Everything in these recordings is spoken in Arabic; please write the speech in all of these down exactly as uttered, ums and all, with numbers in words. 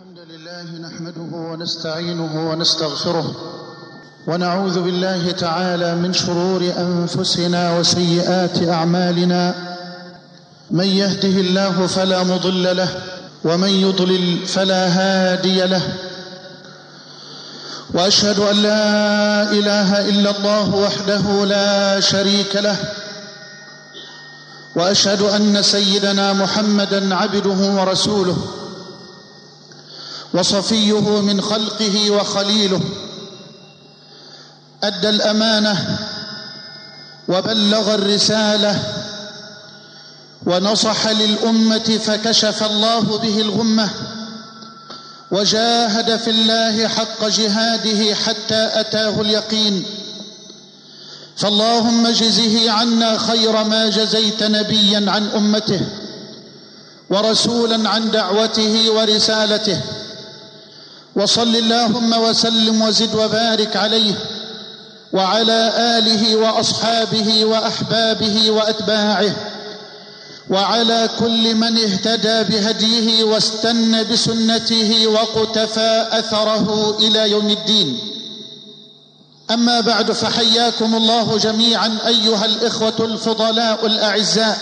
الحمد لله نحمده ونستعينه ونستغفره ونعوذ بالله تعالى من شرور أنفسنا وسيئات أعمالنا. من يهده الله فلا مضل له ومن يضلل فلا هادي له، وأشهد أن لا إله إلا الله وحده لا شريك له، وأشهد أن سيدنا محمدًا عبده ورسوله وصفيه من خلقه وخليله، أدى الأمانة وبلغ الرسالة ونصح للأمة فكشف الله به الغمة، وجاهد في الله حق جهاده حتى أتاه اليقين. فاللهم اجزه عنا خير ما جزيت نبيا عن أمته ورسولا عن دعوته ورسالته، وصل اللهم وسلم وزد وبارك عليه وعلى آله وأصحابه وأحبابه وأتباعه وعلى كل من اهتدى بهديه واستنى بسنته وقتفى أثره إلى يوم الدين. أما بعد، فحياكم الله جميعا أيها الإخوة الفضلاء الأعزاء،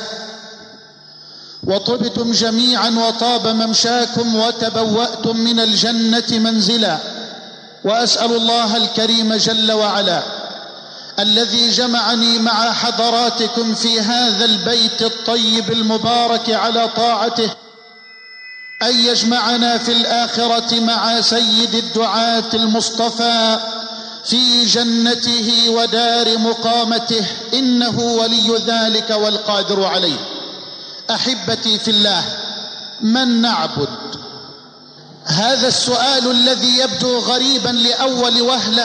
وطبتم جميعا وطاب ممشاكم وتبوأتم من الجنة منزلا. وأسأل الله الكريم جل وعلا الذي جمعني مع حضراتكم في هذا البيت الطيب المبارك على طاعته أن يجمعنا في الآخرة مع سيد الدعاة المصطفى في جنته ودار مقامته، إنه ولي ذلك والقادر عليه. أحبتي في الله، من نعبد؟ هذا السؤال الذي يبدو غريبا لأول وهلة،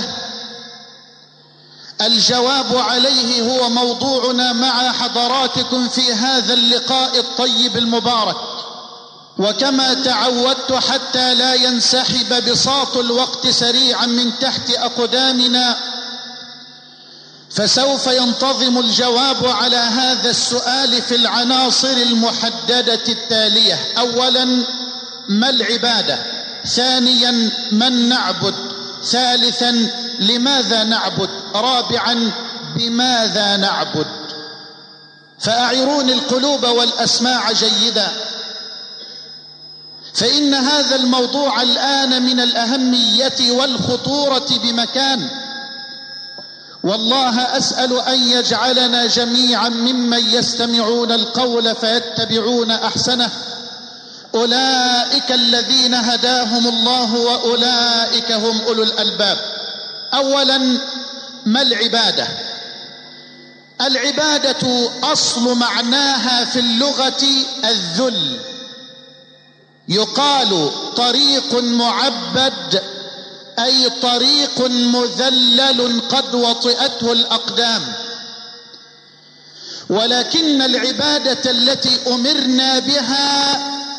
الجواب عليه هو موضوعنا مع حضراتكم في هذا اللقاء الطيب المبارك. وكما تعودت حتى لا ينسحب بساط الوقت سريعا من تحت أقدامنا، فسوف ينتظم الجواب على هذا السؤال في العناصر المحددة التالية: أولا، ما العبادة؟ ثانيا، من نعبد؟ ثالثا، لماذا نعبد؟ رابعا، بماذا نعبد؟ فأعيروني القلوب والأسماع جيدا، فإن هذا الموضوع الآن من الأهمية والخطورة بمكان. والله أسأل أن يجعلنا جميعا ممن يستمعون القول فيتبعون أحسنه، أولئك الذين هداهم الله وأولئك هم أولو الألباب. أولا، ما العبادة؟ العبادة أصل معناها في اللغة الذل، يقال طريق معبد أي طريق مذلل قد وطئته الأقدام. ولكن العبادة التي أمرنا بها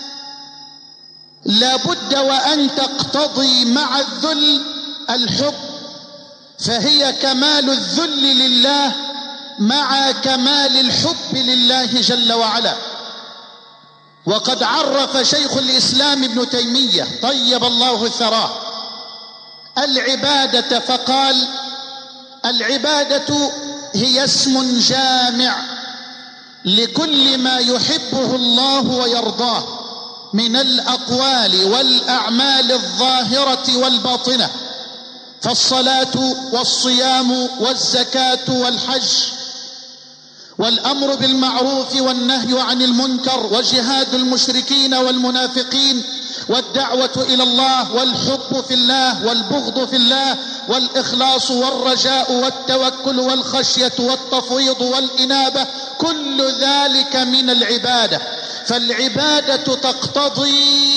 لا بد وأن تقتضي مع الذل الحب، فهي كمال الذل لله مع كمال الحب لله جل وعلا. وقد عرف شيخ الإسلام ابن تيمية طيب الله ثراه العبادة فقال: العبادة هي اسم جامع لكل ما يحبه الله ويرضاه من الأقوال والأعمال الظاهرة والباطنة، فالصلاة والصيام والزكاة والحج والأمر بالمعروف والنهي عن المنكر وجهاد المشركين والمنافقين والدعوة إلى الله والحب في الله والبغض في الله والإخلاص والرجاء والتوكل والخشية والتفويض والإنابة، كل ذلك من العبادة. فالعبادة تقتضي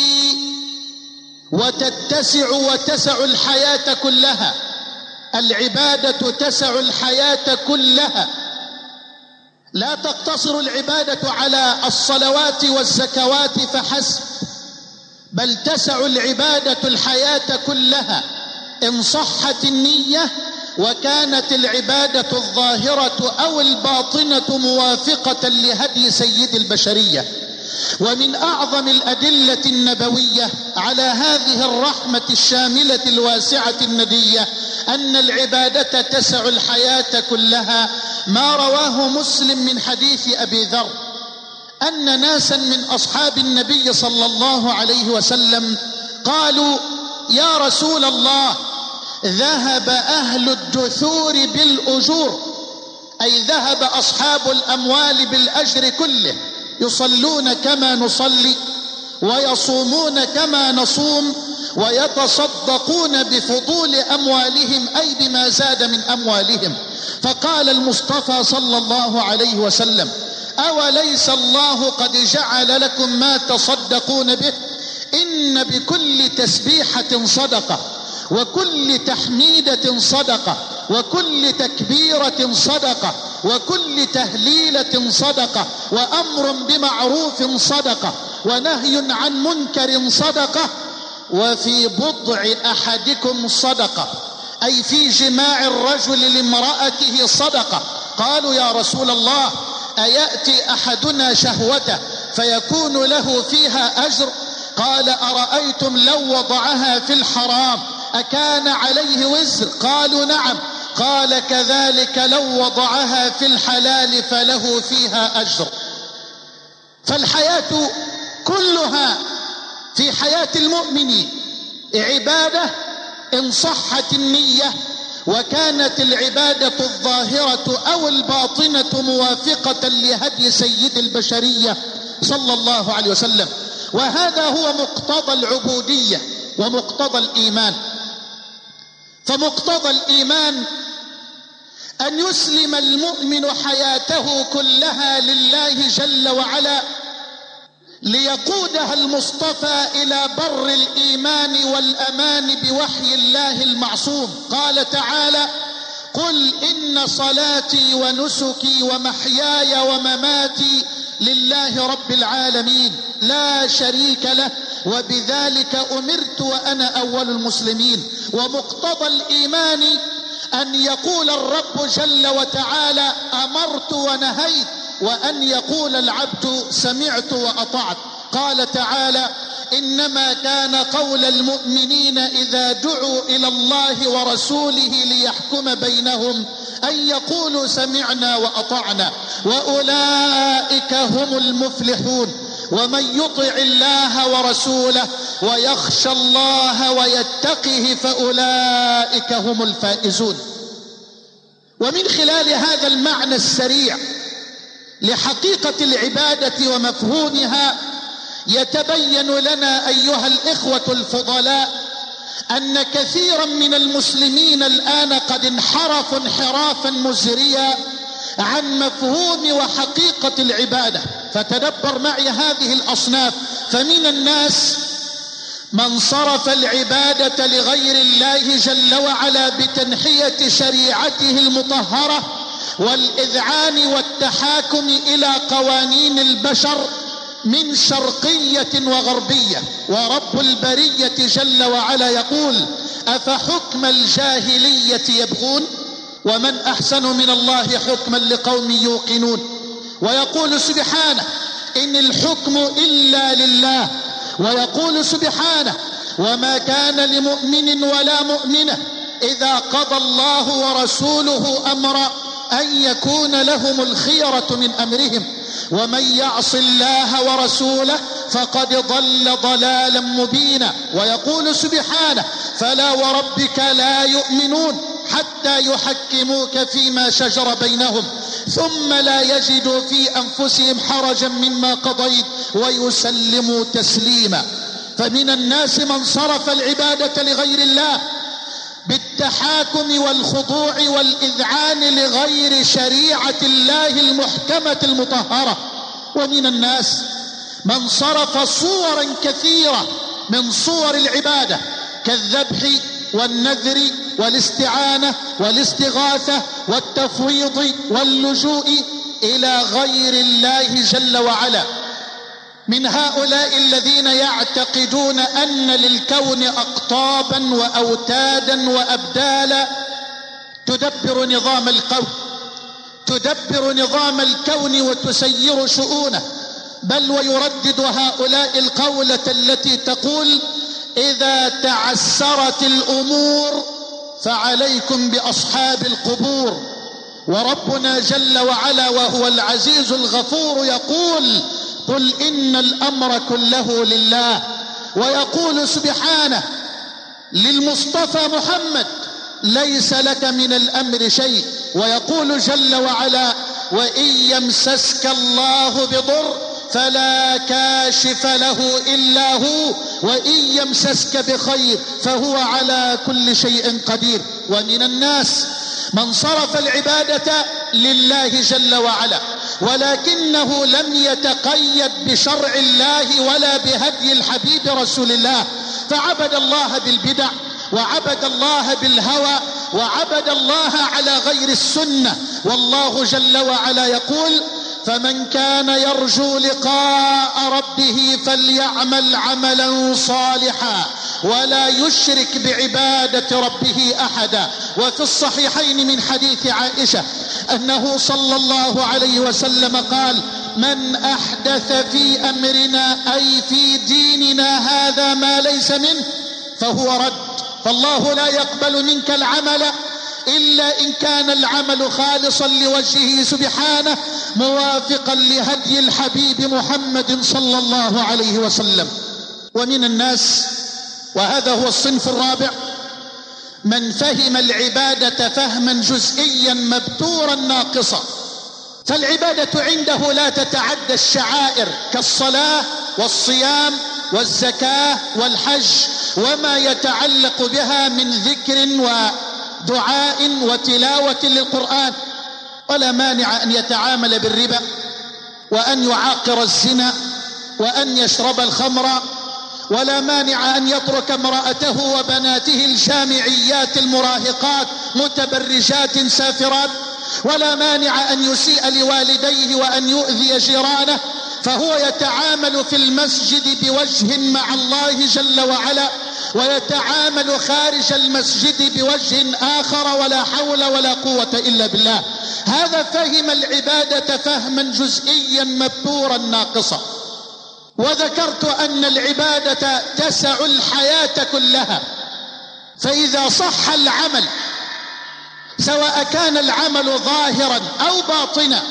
وتتسع وتسع الحياة كلها، العبادة تسع الحياة كلها، لا تقتصر العبادة على الصلوات والزكوات فحسب، بل تسع العبادة الحياة كلها إن صحت النية وكانت العبادة الظاهرة أو الباطنة موافقة لهدي سيد البشرية. ومن أعظم الأدلة النبوية على هذه الرحمة الشاملة الواسعة الندية أن العبادة تسع الحياة كلها ما رواه مسلم من حديث أبي ذر أن ناسا من أصحاب النبي صلى الله عليه وسلم قالوا: يا رسول الله، ذهب أهل الدثور بالأجور، أي ذهب أصحاب الأموال بالأجر كله، يصلون كما نصلي ويصومون كما نصوم ويتصدقون بفضول أموالهم، أي بما زاد من أموالهم. فقال المصطفى صلى الله عليه وسلم: أوليس الله قد جعل لكم ما تصدقون به؟ إن بكل تسبيحة صدقة، وكل تحميدة صدقة، وكل تكبيرة صدقة، وكل تهليلة صدقة، وأمر بمعروف صدقة، ونهي عن منكر صدقة، وفي بضع أحدكم صدقة، أي في جماع الرجل لامرأته صدقة. قالوا: يا رسول الله، أيأتي أحدنا شهوته فيكون له فيها أجر؟ قال: أرأيتم لو وضعها في الحرام أكان عليه وزر؟ قالوا: نعم. قال: كذلك لو وضعها في الحلال فله فيها أجر. فالحياة كلها في حياة المؤمن عبادة إن صحت النية، وكانت العبادة الظاهرة أو الباطنة موافقة لهدي سيد البشرية صلى الله عليه وسلم. وهذا هو مقتضى العبودية ومقتضى الإيمان. فمقتضى الإيمان أن يسلم المؤمن حياته كلها لله جل وعلا، ليقودها المصطفى إلى بر الإيمان والأمان بوحي الله المعصوم. قال تعالى: قل إن صلاتي ونسكي ومحياي ومماتي لله رب العالمين لا شريك له وبذلك أمرت وأنا أول المسلمين. ومقتضى الإيمان أن يقول الرب جل وتعالى: أمرت ونهيت، وأن يقول العبد: سمعت وأطعت. قال تعالى: إنما كان قول المؤمنين إذا دعوا إلى الله ورسوله ليحكم بينهم أن يقولوا سمعنا وأطعنا وأولئك هم المفلحون. ومن يطع الله ورسوله ويخشى الله ويتقه فأولئك هم الفائزون. ومن خلال هذا المعنى السريع لحقيقة العبادة ومفهومها يتبين لنا أيها الإخوة الفضلاء أن كثيرا من المسلمين الآن قد انحرفوا انحرافا مزريا عن مفهوم وحقيقة العبادة. فتدبر معي هذه الأصناف. فمن الناس من صرف العبادة لغير الله جل وعلا بتنحية شريعته المطهرة والإذعان والتحاكم إلى قوانين البشر من شرقية وغربية. ورب البرية جل وعلا يقول: أفحكم الجاهلية يبغون ومن أحسن من الله حكما لقوم يوقنون. ويقول سبحانه: إن الحكم إلا لله. ويقول سبحانه: وما كان لمؤمن ولا مؤمنة إذا قضى الله ورسوله أمرا أن يكون لهم الخيرة من أمرهم ومن يعص الله ورسوله فقد ضل ضلالا مبينا. ويقول سبحانه: فلا وربك لا يؤمنون حتى يحكموك فيما شجر بينهم ثم لا يجدوا في أنفسهم حرجا مما قضيت ويسلموا تسليما. فمن الناس من صرف العبادة لغير الله بالتحاكم والخضوع والإذعان لغير شريعة الله المحكمة المطهرة. ومن الناس من صرف صورا كثيرة من صور العبادة كالذبح والنذر والاستعانة والاستغاثة والتفويض واللجوء إلى غير الله جل وعلا. من هؤلاء الذين يعتقدون أن للكون أقطابا وأوتادا وأبدالا تدبر نظام الكون تدبر نظام الكون وتسير شؤونه. بل ويردد هؤلاء القولة التي تقول: إذا تعسرت الأمور فعليكم بأصحاب القبور. وربنا جل وعلا وهو العزيز الغفور يقول: قل إن الأمر كله لله. ويقول سبحانه للمصطفى محمد: ليس لك من الأمر شيء. ويقول جل وعلا: وإن يمسسك الله بضر فلا كاشف له إلا هو، وإن يمسسك بخير فهو على كل شيء قدير. ومن الناس من صرف العبادة لله جل وعلا، ولكنه لم يتقيد بشرع الله ولا بهدي الحبيب رسول الله، فعبد الله بالبدع، وعبد الله بالهوى، وعبد الله على غير السنة. والله جل وعلا يقول: فمن كان يرجو لقاء ربه فليعمل عملا صالحا ولا يشرك بعبادة ربه أحدا. وفي الصحيحين من حديث عائشة أنه صلى الله عليه وسلم قال: من أحدث في أمرنا أي في ديننا هذا ما ليس منه فهو رد. فالله لا يقبل منك العمل إلا إن كان العمل خالصا لوجهه سبحانه، موافقا لهدي الحبيب محمد صلى الله عليه وسلم. ومن الناس، وهذا هو الصنف الرابع، من فهم العبادة فهما جزئيا مبتورا ناقصا. فالعبادة عنده لا تتعدى الشعائر كالصلاة والصيام والزكاة والحج وما يتعلق بها من ذكر ودعاء وتلاوة للقرآن. ولا مانع أن يتعامل بالربا، وأن يعاقر الزنا، وأن يشرب الخمر، ولا مانع أن يترك امرأته وبناته الجامعيات المراهقات متبرجات سافرات، ولا مانع أن يسيء لوالديه وأن يؤذي جيرانه، فهو يتعامل في المسجد بوجه مع الله جل وعلا، ويتعامل خارج المسجد بوجه آخر، ولا حول ولا قوة إلا بالله. هذا فهم العبادة فهما جزئيا مبتورا ناقصا. وذكرت أن العبادة تسع الحياة كلها، فإذا صح العمل سواء كان العمل ظاهرا أو باطنا،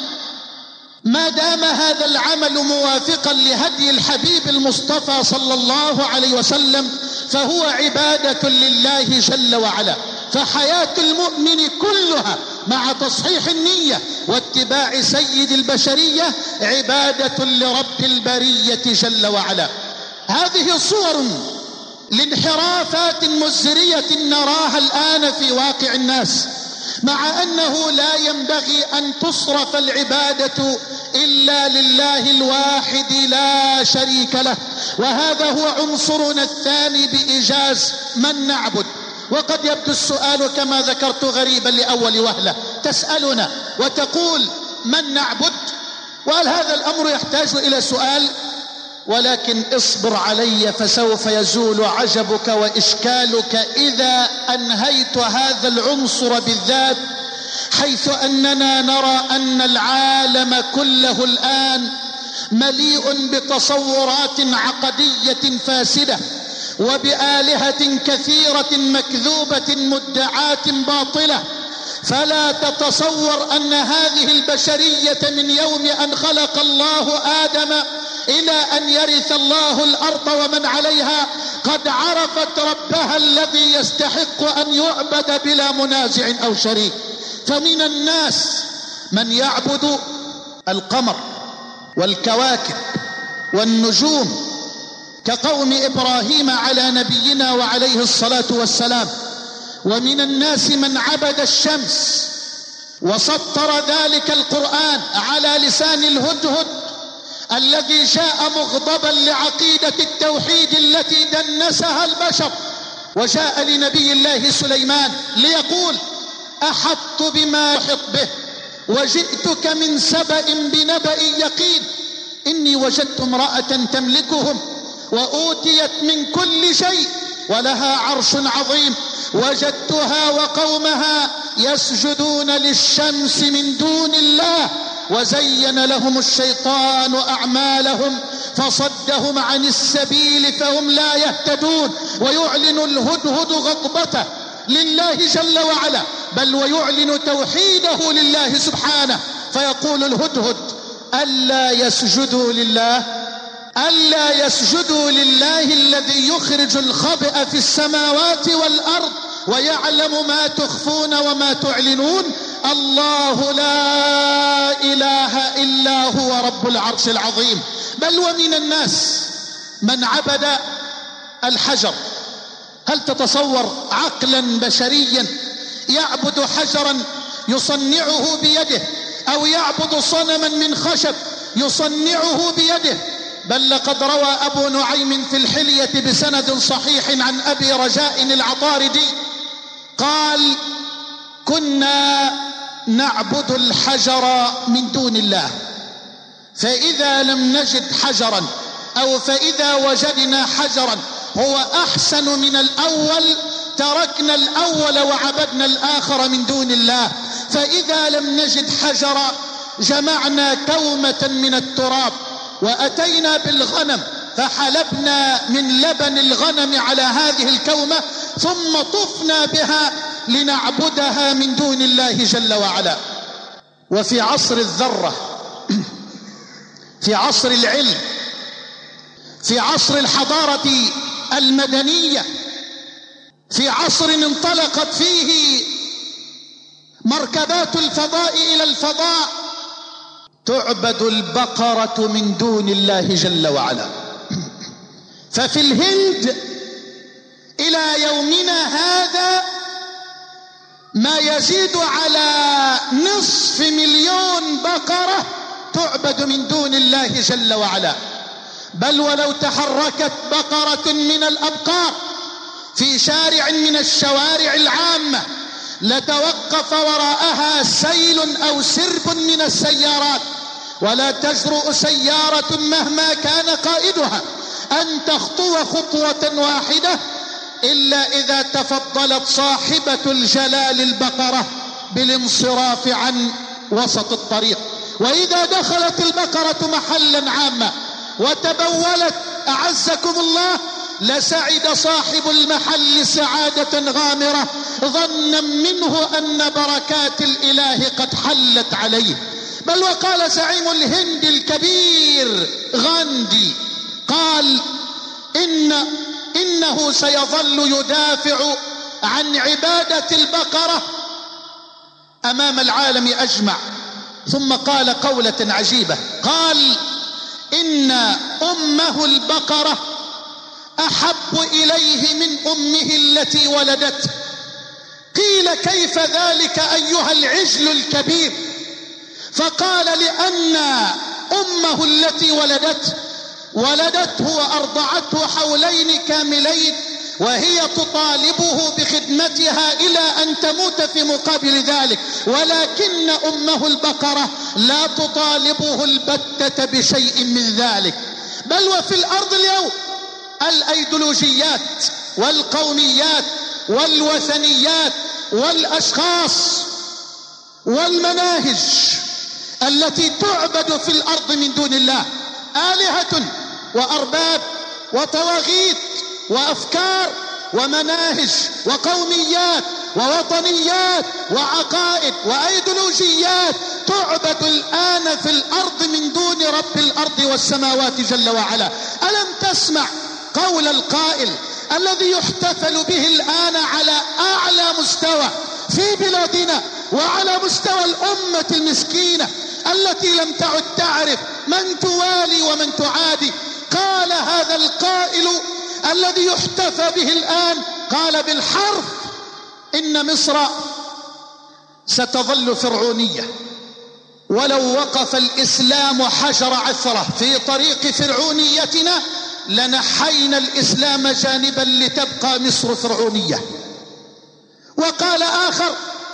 ما دام هذا العمل موافقا لهدي الحبيب المصطفى صلى الله عليه وسلم فهو عبادة لله جل وعلا. فحياة المؤمن كلها مع تصحيح النية واتباع سيد البشرية عبادة لرب البرية جل وعلا. هذه صور لانحرافات مزرية نراها الآن في واقع الناس، مع أنه لا ينبغي أن تصرف العبادة إلا لله الواحد لا شريك له. وهذا هو عنصرنا الثاني بإيجاز: من نعبد. وقد يبدو السؤال كما ذكرت غريبا لأول وهلة، تسألنا وتقول من نعبد؟ وهل هذا الأمر يحتاج إلى سؤال؟ ولكن اصبر علي فسوف يزول عجبك وإشكالك إذا أنهيت هذا العنصر بالذات، حيث أننا نرى أن العالم كله الآن مليء بتصورات عقدية فاسدة، وبآلهة كثيرة مكذوبة مدعاة باطلة. فلا تتصور أن هذه البشرية من يوم أن خلق الله آدم إلى أن يرث الله الأرض ومن عليها قد عرفت ربها الذي يستحق أن يعبد بلا منازع أو شريك. فمن الناس من يعبد القمر والكواكب والنجوم كقوم إبراهيم على نبينا وعليه الصلاة والسلام. ومن الناس من عبد الشمس، وسطر ذلك القرآن على لسان الهدهد الذي جاء مغضبا لعقيدة التوحيد التي دنسها البشر، وجاء لنبي الله سليمان ليقول: أحطت بما يحط به وجئتك من سبأ بنبأ يقين إني وجدت امرأة تملكهم وأوتيت من كل شيء ولها عرش عظيم وجدتها وقومها يسجدون للشمس من دون الله وزين لهم الشيطان أعمالهم فصدهم عن السبيل فهم لا يهتدون. ويعلن الهدهد غضبته لله جل وعلا، بل ويعلن توحيده لله سبحانه، فيقول الهدهد: ألا يسجدوا لله ألا يسجدوا لله الذي يخرج الخبأ في السماوات والأرض ويعلم ما تخفون وما تعلنون. الله لا إله إلا هو رب العرش العظيم. بل ومن الناس من عبد الحجر. هل تتصور عقلا بشريا يعبد حجرا يصنعه بيده، أو يعبد صنما من خشب يصنعه بيده؟ بل لقد روى أبو نعيم في الحلية بسند صحيح عن أبي رجاء العطاردي قال: كنا نعبد الحجر من دون الله، فإذا لم نجد حجرا أو فإذا وجدنا حجرا هو أحسن من الأول تركنا الأول وعبدنا الآخر من دون الله، فإذا لم نجد حجرا جمعنا كومة من التراب وأتينا بالغنم فحلبنا من لبن الغنم على هذه الكومة ثم طفنا بها لنعبدها من دون الله جل وعلا. وفي عصر الذرة، في عصر العلم، في عصر الحضارة المدنية، في عصر انطلقت فيه مركبات الفضاء إلى الفضاء، تعبد البقرة من دون الله جل وعلا. ففي الهند إلى يومنا هذا ما يزيد على نصف مليون بقرة تعبد من دون الله جل وعلا. بل ولو تحركت بقرة من الأبقار في شارع من الشوارع العامة لتوقف وراءها سيل أو سرب من السيارات، ولا تجرؤ سيارة مهما كان قائدها أن تخطو خطوة واحدة إلا إذا تفضلت صاحبة الجلال البقرة بالانصراف عن وسط الطريق. وإذا دخلت البقرة محلا عاما وتبولت أعزكم الله لسعد صاحب المحل سعادة غامرة ظنا منه أن بركات الإله قد حلت عليه. بل وقال زعيم الهند الكبير غاندي قال: إن إنه سيظل يدافع عن عبادة البقرة أمام العالم أجمع. ثم قال قولة عجيبة، قال: إن أمه البقرة أحب إليه من أمه التي ولدته. قيل: كيف ذلك أيها العجل الكبير؟ فقال: لأن أمه التي ولدته ولدته وأرضعته حولين كاملين وهي تطالبه بخدمتها إلى أن تموت في مقابل ذلك، ولكن أمه البقرة لا تطالبه البتة بشيء من ذلك. بل وفي الأرض اليوم الأيديولوجيات والقوميات والوثنيات والأشخاص والمناهج التي تعبد في الأرض من دون الله، آلهة وأرباب وطواغيت وأفكار ومناهج وقوميات ووطنيات وعقائد وأيديولوجيات تعبد الآن في الأرض من دون رب الأرض والسماوات جل وعلا. ألم تسمع قول القائل الذي يحتفل به الآن على أعلى مستوى في بلادنا وعلى مستوى الأمة المسكينة التي لم تعد تعرف من توالي ومن تعادي؟ قال هذا القائل الذي يحتفى به الآن، قال بالحرف: إن مصر ستظل فرعونية، ولو وقف الإسلام حجر عثرة في طريق فرعونيتنا لنحينا الإسلام جانبا لتبقى مصر فرعونية. وقال آخر: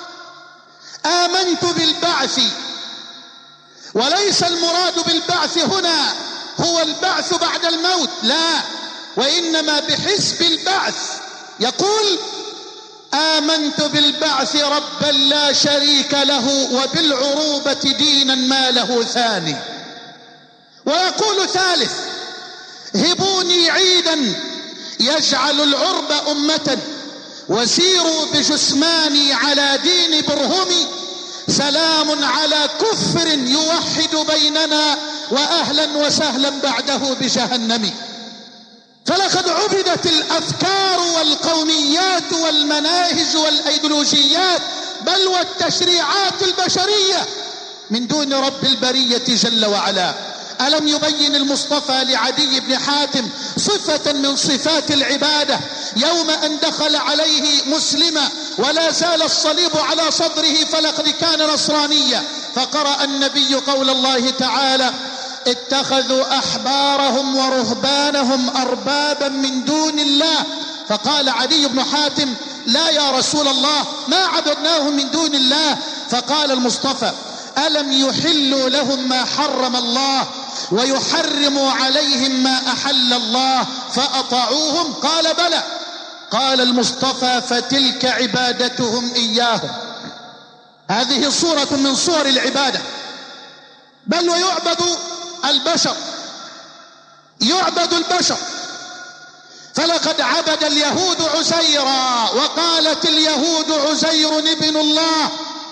آمنت بالبعث، وليس المراد بالبعث هنا هو البعث بعد الموت، لا، وإنما بحسب البعث. يقول: آمنت بالبعث ربا لا شريك له وبالعروبة دينا ما له ثاني. ويقول ثالث: هبوني عيدا يجعل العرب أمة وسيروا بجثماني على دين برهمي، سلام على كفر يوحد بيننا وأهلا وسهلا بعده بجهنم. فلقد عبدت الأفكار والقوميات والمناهج والأيديولوجيات بل والتشريعات البشرية من دون رب البرية جل وعلا. ألم يبين المصطفى لعدي بن حاتم صفة من صفات العبادة يوم أن دخل عليه مسلما ولا زال الصليب على صدره فلقد كان نصرانيا، فقرأ النبي قول الله تعالى: اتخذوا أحبارهم ورهبانهم أربابا من دون الله. فقال عدي بن حاتم: لا يا رسول الله، ما عبدناهم من دون الله. فقال المصطفى: ألم يحلوا لهم ما حرم الله ويحرموا عليهم ما أحل الله فأطاعوهم؟ قال: بلى. قال المصطفى: فتلك عبادتهم إياهم. هذه صورة من صور العبادة. بل ويعبد البشر، يعبد البشر. فلقد عبد اليهود عزيرا، وقالت اليهود عزير ابن الله،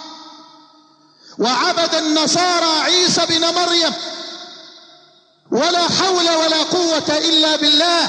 وعبد النصارى عيسى بن مريم، ولا حول ولا قوة إلا بالله.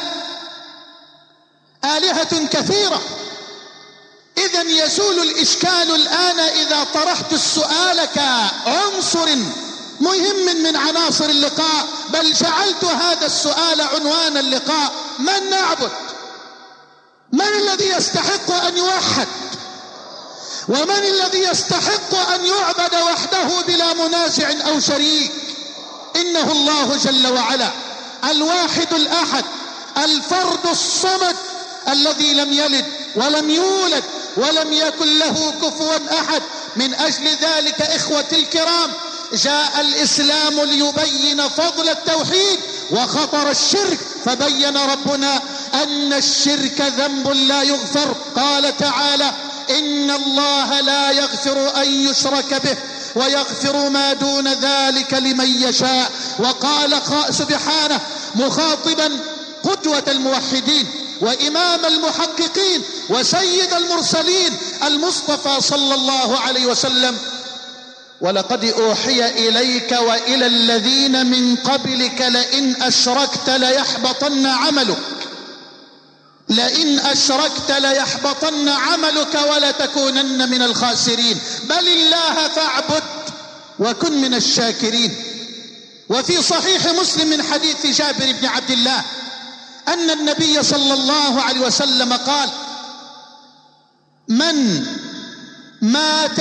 آلهة كثيرة. إذن يزول الإشكال الآن إذا طرحت السؤال كعنصر مهم من عناصر اللقاء، بل جعلت هذا السؤال عنوان اللقاء: من نعبد؟ من الذي يستحق أن يوحد؟ ومن الذي يستحق أن يعبد وحده بلا منازع أو شريك؟ إنه الله جل وعلا، الواحد الأحد، الفرد الصمد، الذي لم يلد ولم يولد ولم يكن له كفوا أحد. من أجل ذلك إخوتي الكرام، جاء الإسلام ليبين فضل التوحيد وخطر الشرك، فبين ربنا أن الشرك ذنب لا يغفر. قال تعالى: إن الله لا يغفر أن يشرك به ويغفر ما دون ذلك لمن يشاء. وقال سبحانه مخاطبا قدوة الموحدين وإمام المحققين وسيد المرسلين المصطفى صلى الله عليه وسلم: ولقد أوحي إليك وإلى الذين من قبلك لئن أشركت ليحبطن عملك لئن أشركت ليحبطن عملك ولتكونن من الخاسرين، بل الله فاعبد وكن من الشاكرين. وفي صحيح مسلم من حديث جابر بن عبد الله أن النبي صلى الله عليه وسلم قال: من مات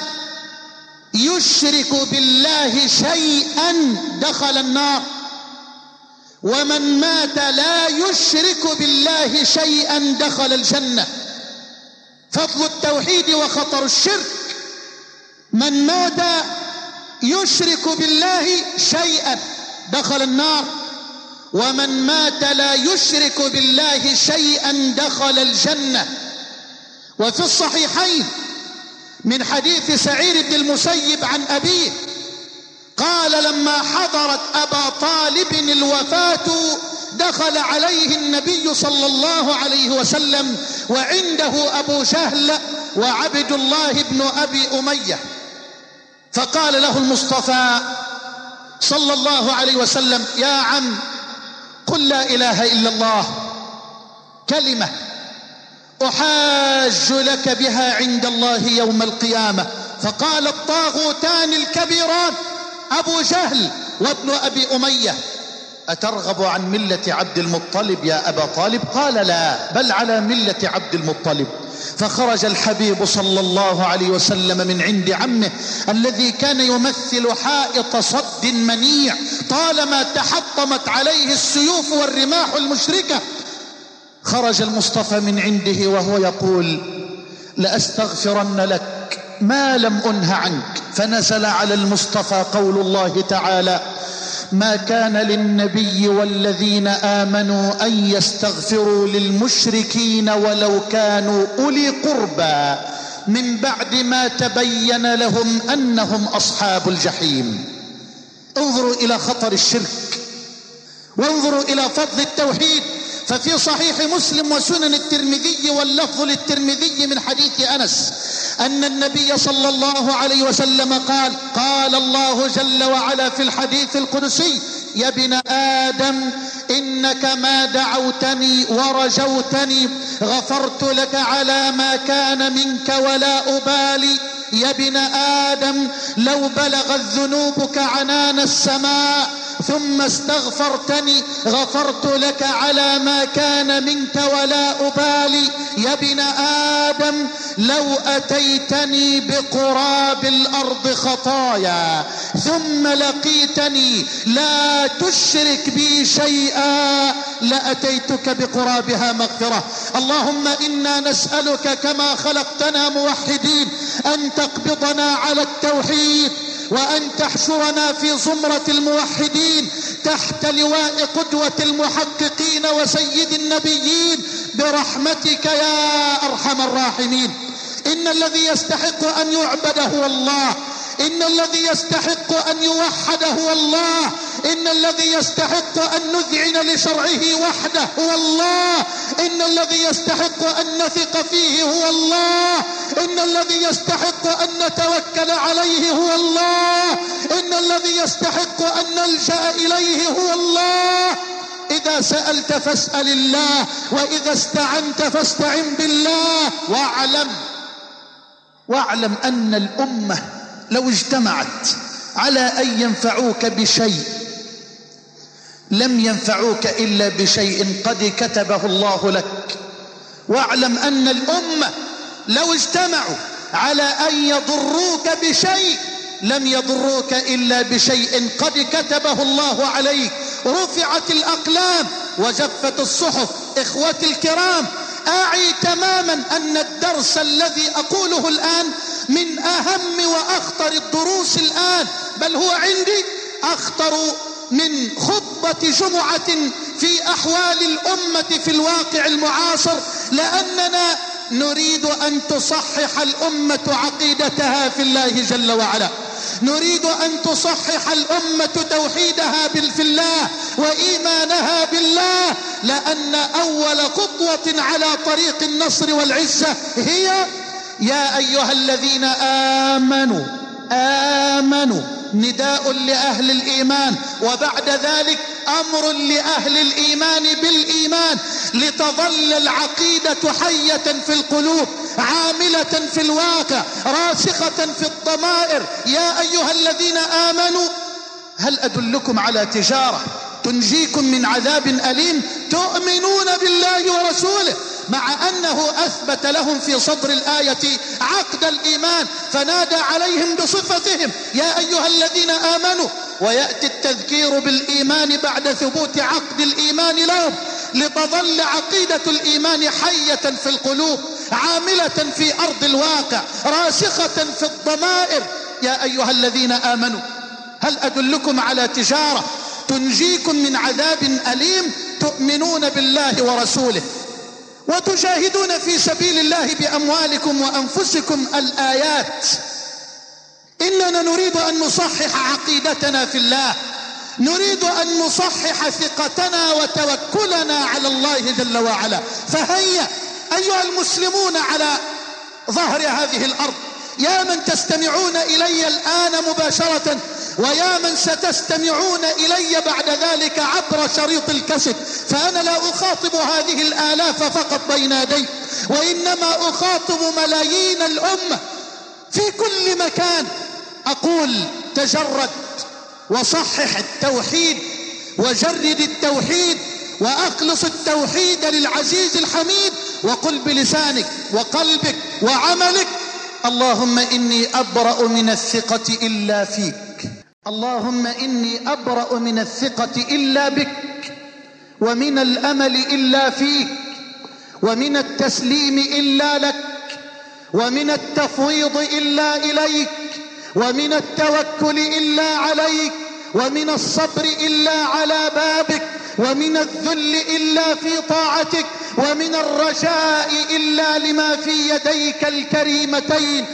يشرك بالله شيئا دخل النار، ومن مات لا يشرك بالله شيئا دخل الجنة. فضل التوحيد وخطر الشرك: من مات يشرك بالله شيئا دخل النار، ومن مات لا يشرك بالله شيئا دخل الجنة. وفي الصحيحين من حديث سعيد بن المسيب عن أبيه قال: لما حضرت أبا طالب الوفاة دخل عليه النبي صلى الله عليه وسلم وعنده أبو جهل وعبد الله بن أبي أمية، فقال له المصطفى صلى الله عليه وسلم: يا عم، قل لا إله إلا الله، كلمة أحاج لك بها عند الله يوم القيامة. فقال الطاغوتان الكبيران أبو جهل وابن أبي أمية: أترغب عن ملة عبد المطلب يا أبا طالب؟ قال: لا، بل على ملة عبد المطلب. فخرج الحبيب صلى الله عليه وسلم من عند عمه الذي كان يمثل حائط صد منيع طالما تحطمت عليه السيوف والرماح المشركة. خرج المصطفى من عنده وهو يقول: لأستغفرن لك ما لم أنه عنك. فنزل على المصطفى قول الله تعالى: ما كان للنبي والذين آمنوا أن يستغفروا للمشركين ولو كانوا أولي قربى من بعد ما تبين لهم أنهم أصحاب الجحيم. انظروا إلى خطر الشرك، وانظروا إلى فضل التوحيد. ففي صحيح مسلم وسنن الترمذي واللفظ للترمذي من حديث أنس أن النبي صلى الله عليه وسلم قال: قال الله جل وعلا في الحديث القدسي: يا ابن آدم إنك ما دعوتني ورجوتني غفرت لك على ما كان منك ولا أبالي. يا ابن آدم لو بلغت ذنوبك عنان السماء ثم استغفرتني غفرت لك على ما كان منك ولا أبالي. يا ابن آدم لو أتيتني بقراب الأرض خطايا ثم لقيتني لا تشرك بي شيئا لأتيتك بقرابها مغفرة. اللهم إنا نسألك كما خلقتنا موحدين أن تقبضنا على التوحيد، وأن تحشرنا في زمرة الموحدين تحت لواء قدوة المحققين وسيد النبيين برحمتك يا أرحم الراحمين. إن الذي يستحق أن يعبد هو الله، إن الذي يستحق أن يوحد هو الله، إن الذي يستحق أن نذعن لشرعه وحده هو الله، إن الذي يستحق أن نثق فيه هو الله، إن الذي يستحق أن نتوكل عليه هو الله، إن الذي يستحق أن نلجأ إليه هو الله. إذا سألت فاسأل الله، وإذا استعنت فاستعن بالله. واعلم واعلم أن الأمة لو اجتمعت على أن ينفعوك بشيء لم ينفعوك إلا بشيء قد كتبه الله لك. واعلم أن الأمة لو اجتمعوا على أن يضروك بشيء لم يضروك إلا بشيء قد كتبه الله عليك. رفعت الأقلام وجفت الصحف. إخوتي الكرام، أعي تماما أن الدرس الذي أقوله الآن من أهم وأخطر الدروس الآن، بل هو عندي أخطر من خطبة جمعة في أحوال الأمة في الواقع المعاصر، لأننا نريد أن تصحح الأمة عقيدتها في الله جل وعلا، نريد أن تصحح الأمة توحيدها في الله وإيمانها بالله، لأن أول خطوة على طريق النصر والعزة هي يا أيها الذين آمنوا آمنوا، نداء لأهل الإيمان، وبعد ذلك أمر لأهل الإيمان بالإيمان، لتظل العقيدة حية في القلوب عاملة في الواقع راسخة في الضمائر. يا أيها الذين آمنوا هل أدلكم على تجارة تنجيكم من عذاب أليم؟ تؤمنون بالله ورسوله، مع أنه أثبت لهم في صدر الآية عقد الإيمان فنادى عليهم بصفتهم يا أيها الذين آمنوا، ويأتي التذكير بالإيمان بعد ثبوت عقد الإيمان لهم، لتظل عقيدة الإيمان حية في القلوب عاملة في أرض الواقع راسخة في الضمائر. يا أيها الذين آمنوا هل أدلكم على تجارة تنجيكم من عذاب أليم؟ تؤمنون بالله ورسوله وتجاهدون في سبيل الله بأموالكم وأنفسكم. الآيات. إننا نريد أن نصحح عقيدتنا في الله، نريد أن نصحح ثقتنا وتوكلنا على الله جل وعلا. فهيا أيها المسلمون على ظهر هذه الأرض، يا من تستمعون إلي الآن مباشرة، ويا من ستستمعون إلي بعد ذلك عبر شريط الكاسيت، فأنا لا أخاطب هذه الآلاف فقط بين يدي، وإنما أخاطب ملايين الأمة في كل مكان. أقول تجرد وصحح التوحيد وجرد التوحيد وأخلص التوحيد للعزيز الحميد، وقل بلسانك وقلبك وعملك اللهم إني أبرأ من الثقة إلا فيك، اللهم إني أبرأ من الثقة إلا بك، ومن الأمل إلا فيك، ومن التسليم إلا لك، ومن التفويض إلا إليك، ومن التوكل إلا عليك، ومن الصبر إلا على بابك، ومن الذل إلا في طاعتك، ومن الرجاء إلا لما في يديك الكريمتين.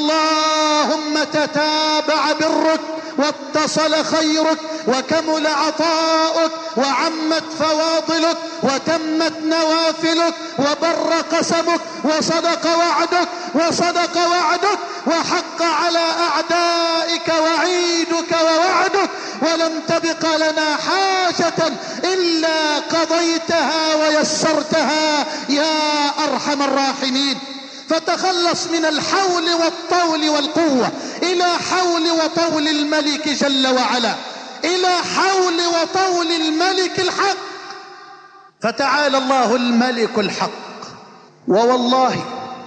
اللهم تتابع برك واتصل خيرك وكمل عطاؤك وعمت فواضلك وتمت نوافلك وبر قسمك وصدق وعدك وصدق وعدك وحق على أعدائك وعيدك ووعدك، ولم تبق لنا حاجة إلا قضيتها ويسرتها يا أرحم الراحمين. فتخلص من الحول والطول والقوة إلى حول وطول الملك جل وعلا، إلى حول وطول الملك الحق. فتعالى الله الملك الحق. ووالله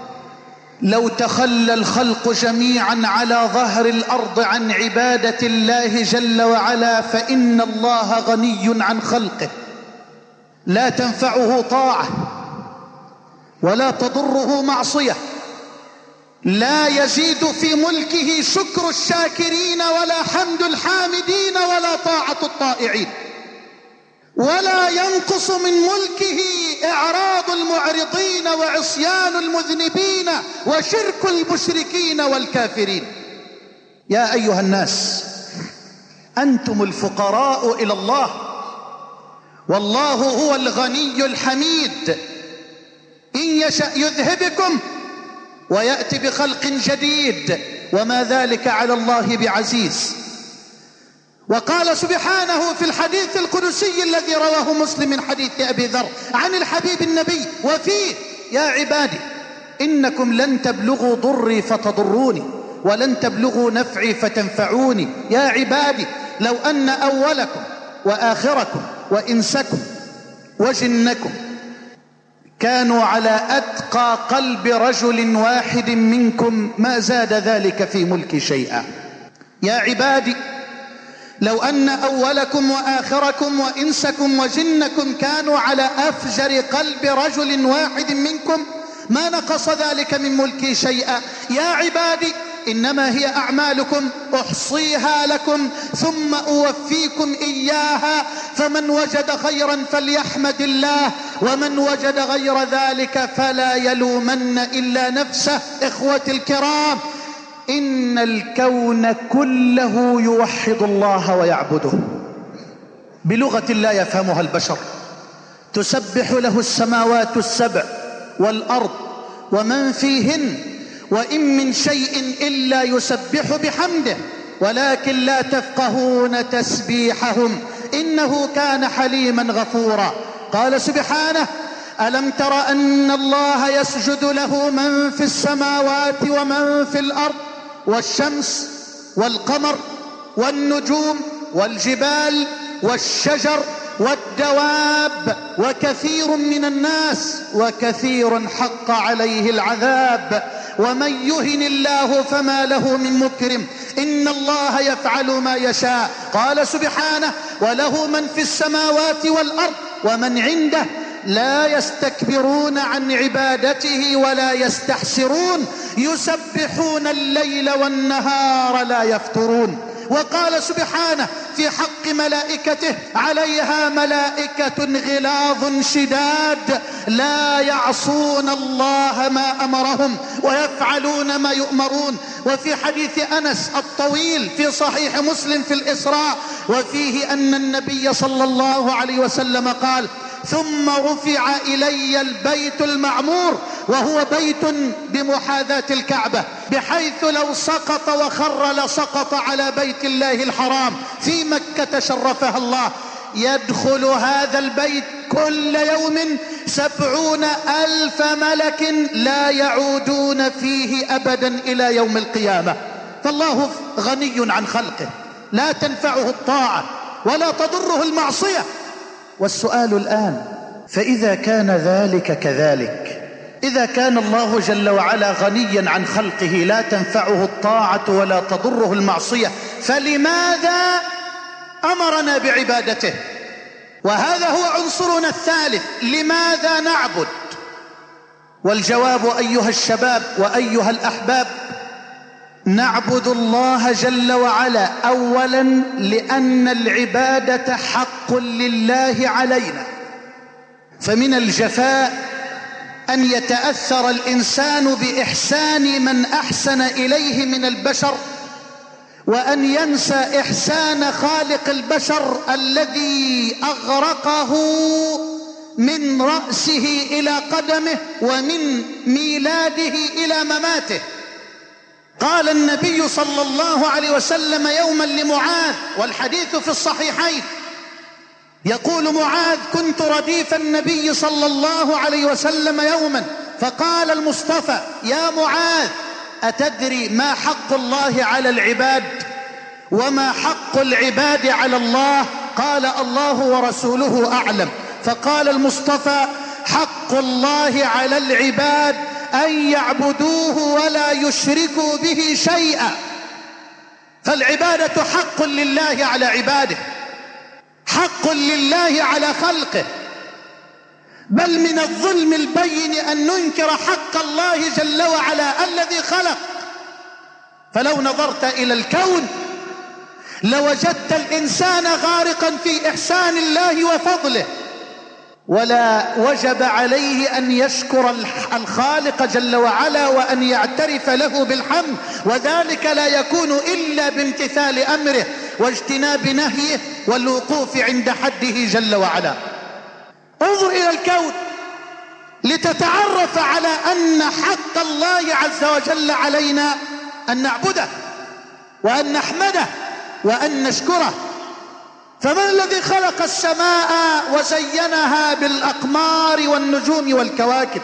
لو تخلى الخلق جميعا على ظهر الأرض عن عبادة الله جل وعلا فإن الله غني عن خلقه، لا تنفعه طاعة ولا تضره معصية، لا يزيد في ملكه شكر الشاكرين ولا حمد الحامدين ولا طاعة الطائعين، ولا ينقص من ملكه إعراض المعرضين وعصيان المذنبين وشرك المشركين والكافرين. يا أيها الناس أنتم الفقراء إلى الله، والله هو الغني الحميد، إن يشأ يذهبكم ويأتي بخلق جديد وما ذلك على الله بعزيز. وقال سبحانه في الحديث القدسي الذي رواه مسلم من حديث أبي ذر عن الحبيب النبي وفيه: يا عبادي إنكم لن تبلغوا ضري فتضروني ولن تبلغوا نفعي فتنفعوني. يا عبادي لو أن أولكم وآخركم وإنسكم وجنكم كانوا على أتقى قلب رجل واحد منكم ما زاد ذلك في ملكي شيئا. يا عبادي لو أن أولكم وآخركم وإنسكم وجنكم كانوا على أفجر قلب رجل واحد منكم ما نقص ذلك من ملكي شيئا. يا عبادي إنما هي أعمالكم أحصيها لكم ثم أوفيكم إياها، فمن وجد خيرا فليحمد الله ومن وجد غير ذلك فلا يلومن إلا نفسه. إخوتي الكرام، إن الكون كله يوحد الله ويعبده بلغة لا يفهمها البشر. تسبح له السماوات السبع والأرض ومن فيهن وإن من شيء إلا يسبح بحمده ولكن لا تفقهون تسبيحهم إنه كان حليما غفورا. قال سبحانه: ألم تر أن الله يسجد له من في السماوات ومن في الأرض والشمس والقمر والنجوم والجبال والشجر والدواب وكثير من الناس وكثير حق عليه العذاب ومن يهن الله فما له من مكرم إن الله يفعل ما يشاء. قال سبحانه: وله من في السماوات والأرض ومن عنده لا يستكبرون عن عبادته ولا يستحسرون يسبحون الليل والنهار لا يفترون. وقال سبحانه في حق ملائكته: عليها ملائكة غلاظ شداد لا يعصون الله ما أمرهم ويفعلون ما يؤمرون. وفي حديث أنس الطويل في صحيح مسلم في الإسراء وفيه أن النبي صلى الله عليه وسلم قال: ثم رفع إلي البيت المعمور وهو بيت بمحاذاة الكعبة بحيث لو سقط وخر لسقط على بيت الله الحرام في مكة شرفها الله. يدخل هذا البيت كل يوم سبعون ألف ملك لا يعودون فيه أبدا إلى يوم القيامة. فالله غني عن خلقه، لا تنفعه الطاعة ولا تضره المعصية. والسؤال الآن: فإذا كان ذلك كذلك، إذا كان الله جل وعلا غنيا عن خلقه لا تنفعه الطاعة ولا تضره المعصية، فلماذا أمرنا بعبادته؟ وهذا هو عنصرنا الثالث: لماذا نعبد؟ والجواب أيها الشباب وأيها الأحباب نعبد الله جل وعلا أولا لأن العبادة حق لله علينا، فمن الجفاء أن يتأثر الإنسان بإحسان من أحسن إليه من البشر، وأن ينسى إحسان خالق البشر الذي أغرقه من رأسه إلى قدمه ومن ميلاده إلى مماته. قال النبي صلى الله عليه وسلم يوما لمعاذ، والحديث في الصحيحين، يقول معاذ: كنت رديف النبي صلى الله عليه وسلم يوما، فقال المصطفى: يا معاذ، أتدري ما حق الله على العباد وما حق العباد على الله؟ قال: الله ورسوله أعلم. فقال المصطفى: حق الله على العباد أن يعبدوه ولا يشركوا به شيئا. فالعبادة حق لله على عباده، حق لله على خلقه، بل من الظلم البين أن ننكر حق الله جل وعلا الذي خلق. فلو نظرت إلى الكون لوجدت الإنسان غارقا في إحسان الله وفضله، ولا وجب عليه أن يشكر الخالق جل وعلا وأن يعترف له بالحمد، وذلك لا يكون إلا بامتثال أمره واجتناب نهيه والوقوف عند حده جل وعلا. انظر إلى الكون لتتعرف على أن حق الله عز وجل علينا أن نعبده وأن نحمده وأن نشكره. فمن الذي خلق السماء وزينها بالأقمار والنجوم والكواكب؟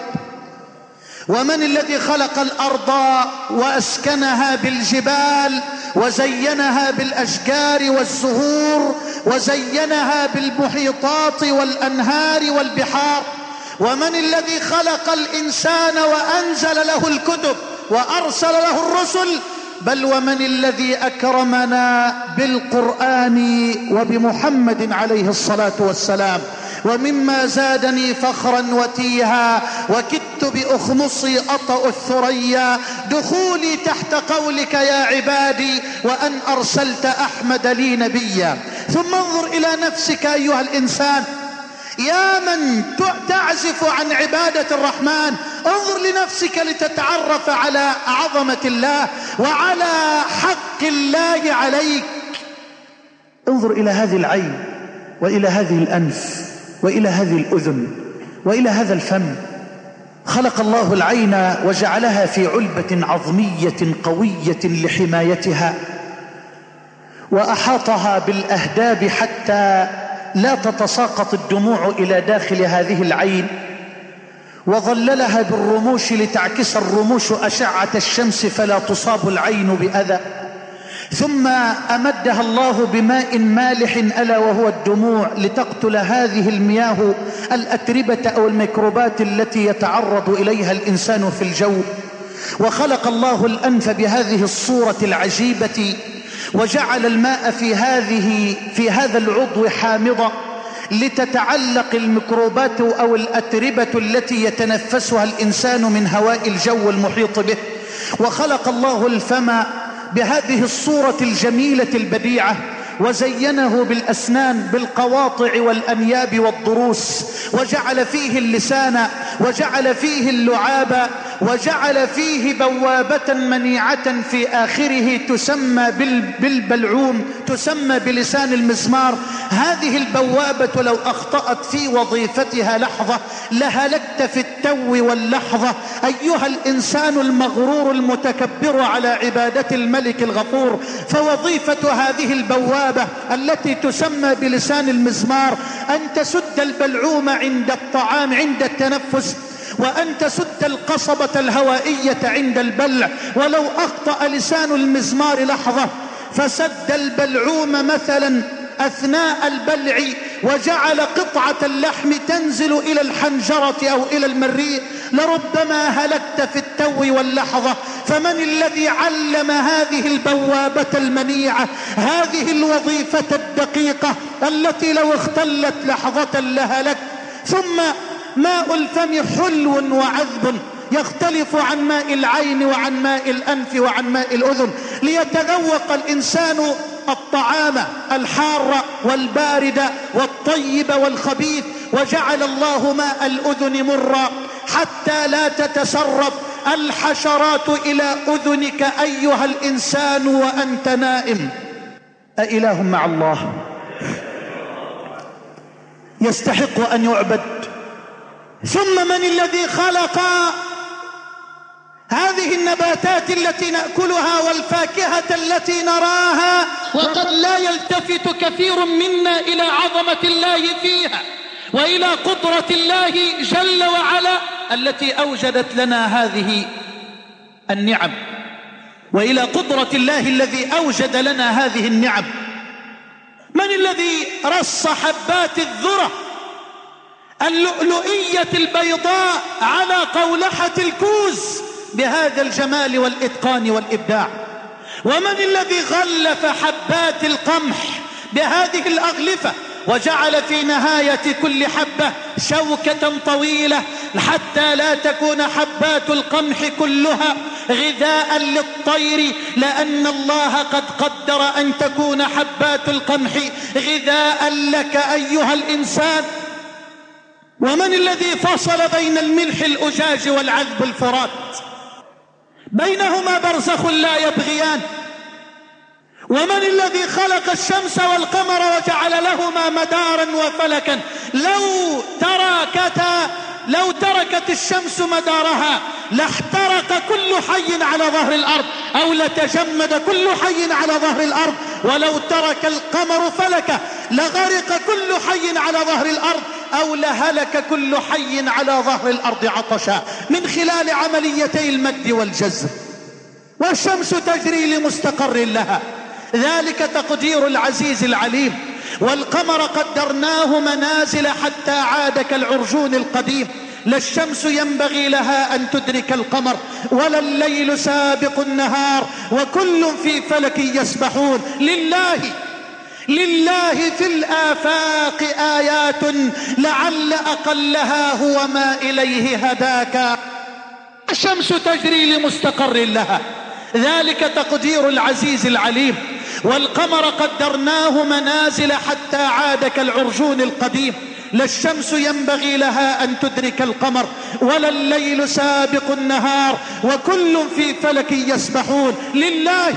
ومن الذي خلق الأرض وأسكنها بالجبال وزينها بالأشجار والزهور وزينها بالمحيطات والأنهار والبحار؟ ومن الذي خلق الإنسان وأنزل له الكتب وأرسل له الرسل؟ بل ومن الذي أكرمنا بالقرآن وبمحمد عليه الصلاة والسلام؟ ومما زادني فخرا وتيها وكدت بأخمصي أطأ الثريا دخولي تحت قولك يا عبادي وأن أرسلت أحمد لي نبيا. ثم انظر إلى نفسك أيها الإنسان، يا من تعزف عن عبادة الرحمن، انظر لنفسك لتتعرف على عظمة الله وعلى حق الله عليك. انظر إلى هذه العين وإلى هذه الأنف وإلى هذه الأذن وإلى هذا الفم. خلق الله العين وجعلها في علبة عظمية قوية لحمايتها، وأحاطها بالأهداب حتى لا تتساقط الدموع إلى داخل هذه العين، وظللها بالرموش لتعكس الرموش أشعة الشمس فلا تصاب العين بأذى. ثم أمدها الله بماء مالح ألا وهو الدموع لتقتل هذه المياه الأتربة أو الميكروبات التي يتعرض إليها الإنسان في الجو. وخلق الله الأنف بهذه الصورة العجيبة، وجعل الماء في هذه في هذا العضو حامضة لتتعلق الميكروبات أو الأتربة التي يتنفسها الإنسان من هواء الجو المحيط به. وخلق الله الفم بهذه الصورة الجميلة البديعة، وزينه بالأسنان بالقواطع والأنياب والضروس، وجعل فيه اللسان وجعل فيه اللعاب وجعل فيه بوابة منيعة في آخره تسمى بالبلعوم، تسمى بلسان المزمار. هذه البوابة لو أخطأت في وظيفتها لحظة لهلكت في التو واللحظة أيها الإنسان المغرور المتكبر على عبادة الملك الغفور. فوظيفة هذه البوابة التي تسمى بلسان المزمار أن تسد البلعوم عند الطعام عند التنفس، وأن تسد القصبة الهوائية عند البلع. ولو أخطأ لسان المزمار لحظة فسد البلعوم مثلا أثناء البلع وجعل قطعة اللحم تنزل إلى الحنجرة أو إلى المريء لربما هلكت في التو واللحظة. فمن الذي علم هذه البوابة المنيعة هذه الوظيفة الدقيقة التي لو اختلت لحظة لهلكت؟ ثم ماء الفم حلو وعذب يختلف عن ماء العين وعن ماء الأنف وعن ماء الأذن، ليتذوق الإنسان الطعام الحار والبارد والطيب والخبيث. وجعل الله ماء الأذن مرا حتى لا تتسرب الحشرات إلى أذنك أيها الإنسان وأنت نائم. أإله مع الله يستحق أن يعبد؟ ثم من الذي خلق هذه النباتات التي نأكلها والفاكهة التي نراها وقد لا يلتفت كثير منا إلى عظمة الله فيها وإلى قدرة الله جل وعلا التي أوجدت لنا هذه النعم، وإلى قدرة الله الذي أوجد لنا هذه النعم. من الذي رص حبات الذرة اللؤلؤية البيضاء على قولحة الكوز بهذا الجمال والإتقان والإبداع؟ ومن الذي غلف حبات القمح بهذه الأغلفة وجعل في نهاية كل حبة شوكة طويلة حتى لا تكون حبات القمح كلها غذاء للطير، لأن الله قد قدر أن تكون حبات القمح غذاء لك أيها الإنسان؟ ومن الذي فصل بين الملح الأجاج والعذب الفرات؟ بينهما برزخ لا يبغيان. ومن الذي خلق الشمس والقمر وجعل لهما مدارا وفلكا؟ لو تركتا لو تركت الشمس مدارها لاحترق كل حي على ظهر الأرض، أو لتجمد كل حي على ظهر الأرض. ولو ترك القمر فلكه لغرق كل حي على ظهر الأرض، أو لهلك كل حي على ظهر الأرض عطشا من خلال عمليتي المد والجزر. والشمس تجري لمستقر لها، ذلك تقدير العزيز العليم. والقمر قدرناه منازل حتى عاد كالعرجون القديم. لا الشمس ينبغي لها أن تدرك القمر ولا الليل سابق النهار، وكل في فلك يسبحون. لله لله في الآفاق آيات لعل أقلها هو ما إليه هداك. الشمس تجري لمستقر لها، ذلك تقدير العزيز العليم. والقمر قدرناه منازل حتى عاد كالعرجون القديم. لا الشمس ينبغي لها أن تدرك القمر ولا الليل سابق النهار، وكل في فلك يسبحون. لله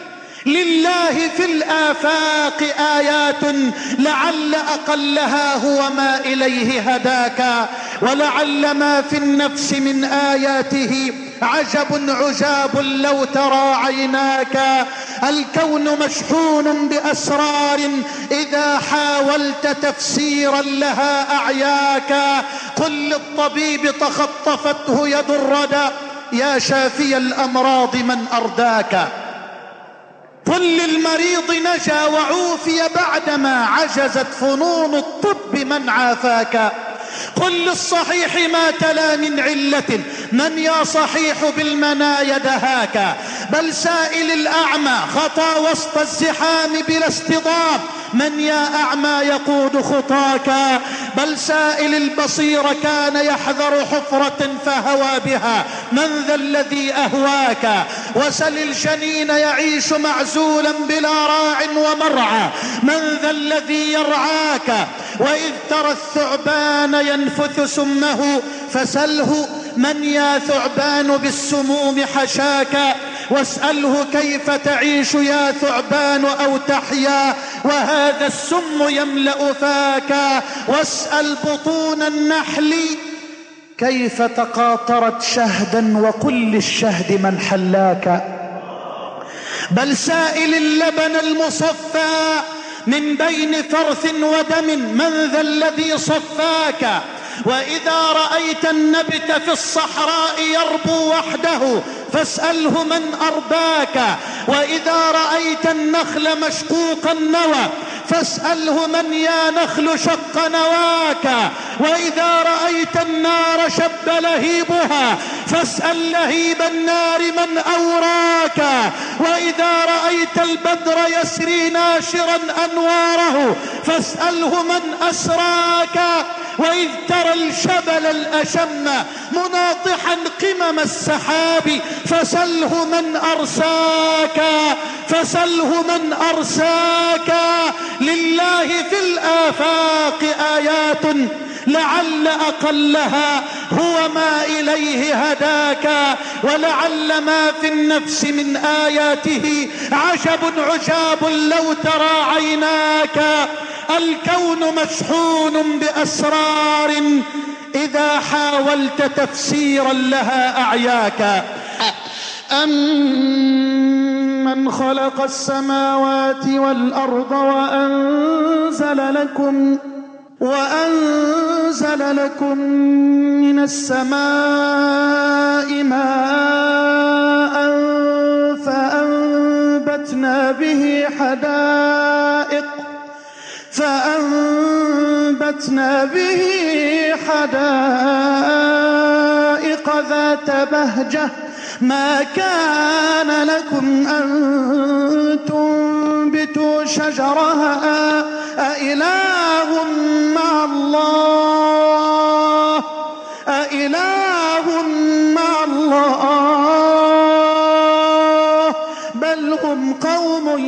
لله في الآفاق آيات لعل أقلها هو ما إليه هداك. ولعل ما في النفس من آياته عجب عجاب لو ترى عيناك. الكون مشحون بأسرار إذا حاولت تفسيرا لها أعياك. قل للطبيب تخطفته يد الردى يا شافي الأمراض من أرداك. قل للمريض نجا وعوفي بعدما عجزت فنون الطب من عافاك. قل للصحيح ما تلا من علة من يا صحيح بالمنايا دهاك. بل سائل الأعمى خطى وسط الزحام بلا اصطدام من يا أعمى يقود خطاك. بل سائل البصير كان يحذر حفرة فهوى بها من ذا الذي أهواك. وسل الجنين يعيش معزولا بلا راع ومرعى من ذا الذي يرعاك. وإذ ترى الثعبان ينفث سمه فسله من يا ثعبان بالسموم حشاك. واسأله كيف تعيش يا ثعبان أو تحيا وهذا السم يملأ فاك. واسأل بطون النحل كيف تقاطرت شهدا وقل للشهد من حلاك. بل سائل اللبن المصفى من بين فرث ودم من ذا الذي صفاك. وإذا رأيت النبت في الصحراء يربو وحده فاسأله من أرباك. وإذا رأيت النخل مشقوق النوى فاسأله من يا نخل شق نواك. وإذا رأيت النار شب لهيبها فاسأل لهيب النار من أوراك. وإذا رأيت البدر يسري ناشرا أنواره فاسأله من أسراك. وإذ ترى الجبل الأشم مناطحا قمم السحاب فسله من أرساك فسله من أرساك لله في الآفاق آيات لعل أقلها هو ما إليه هداك ولعل ما في النفس من آياته عجب عجاب لو ترى عيناك. الكون مشحون بأسرار إذا حاولت تفسيرا لها أعياك. أمن خلق السماوات والأرض وأنزل لكم وأنزل لكم من السماء ماء فأنبتنا به حدائق فأنبتنا به حدائق ذات بهجة ما كان لكم أن تنبتوا شجرها أإله مع الله أإله مع الله بل هم قوم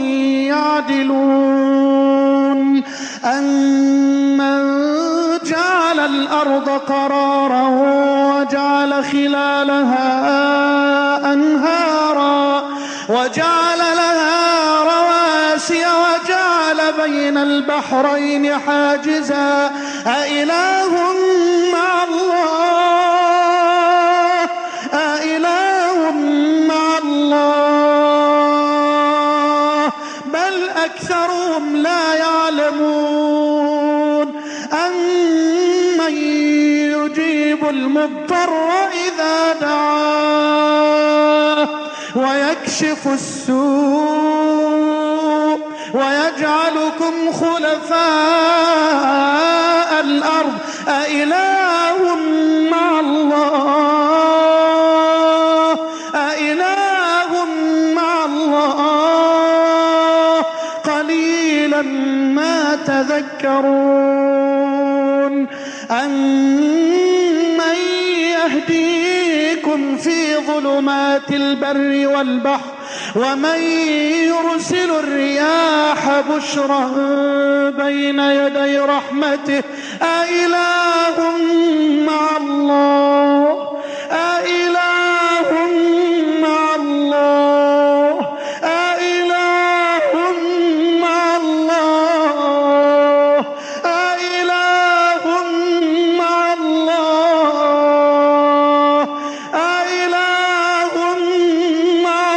يعدلون. أمن جعل الأرض قرارا وجعل خلالها أنهارا وجعل لها رواسي وجعل بين البحرين حاجزا أإله مع الله أإله مع الله بل أكثرهم لا يعلمون. أمن يجيب المضطر إذا دعاه ويكشف السوء ويجعلكم خلفاء الأرض أإله مع الله أإله مع الله قليلا ما تذكرون. أمن يهديكم في ظلمات البر والبحر ومن يرسل الرياح بشرا بين يدي رحمته أإله مع الله أإله مع الله أإله مع الله أإله مع الله أإله مع